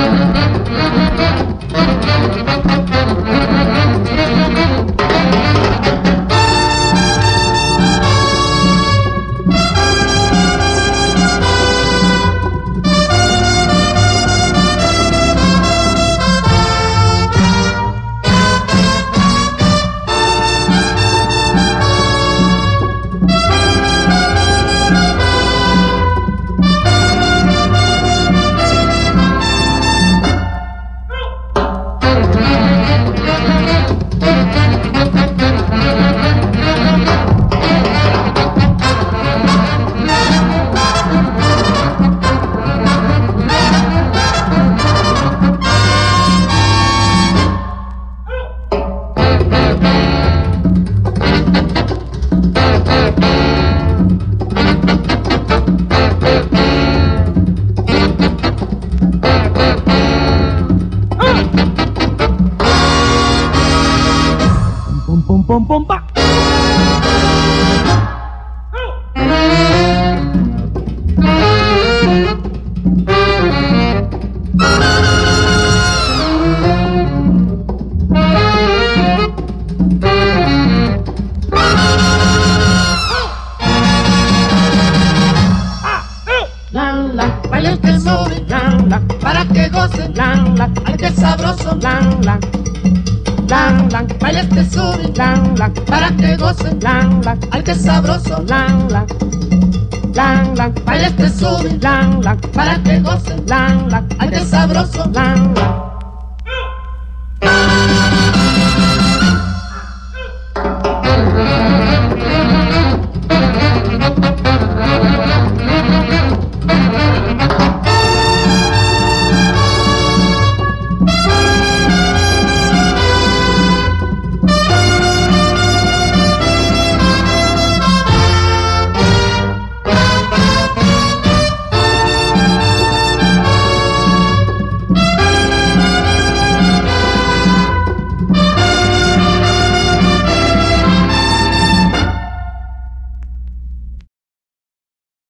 pom pom pa. Baila el que sube, para que goce, ay que sabroso, baila el que sube, para que goce, ay que sabroso, baila el que sube, para que goce, ay que sabroso,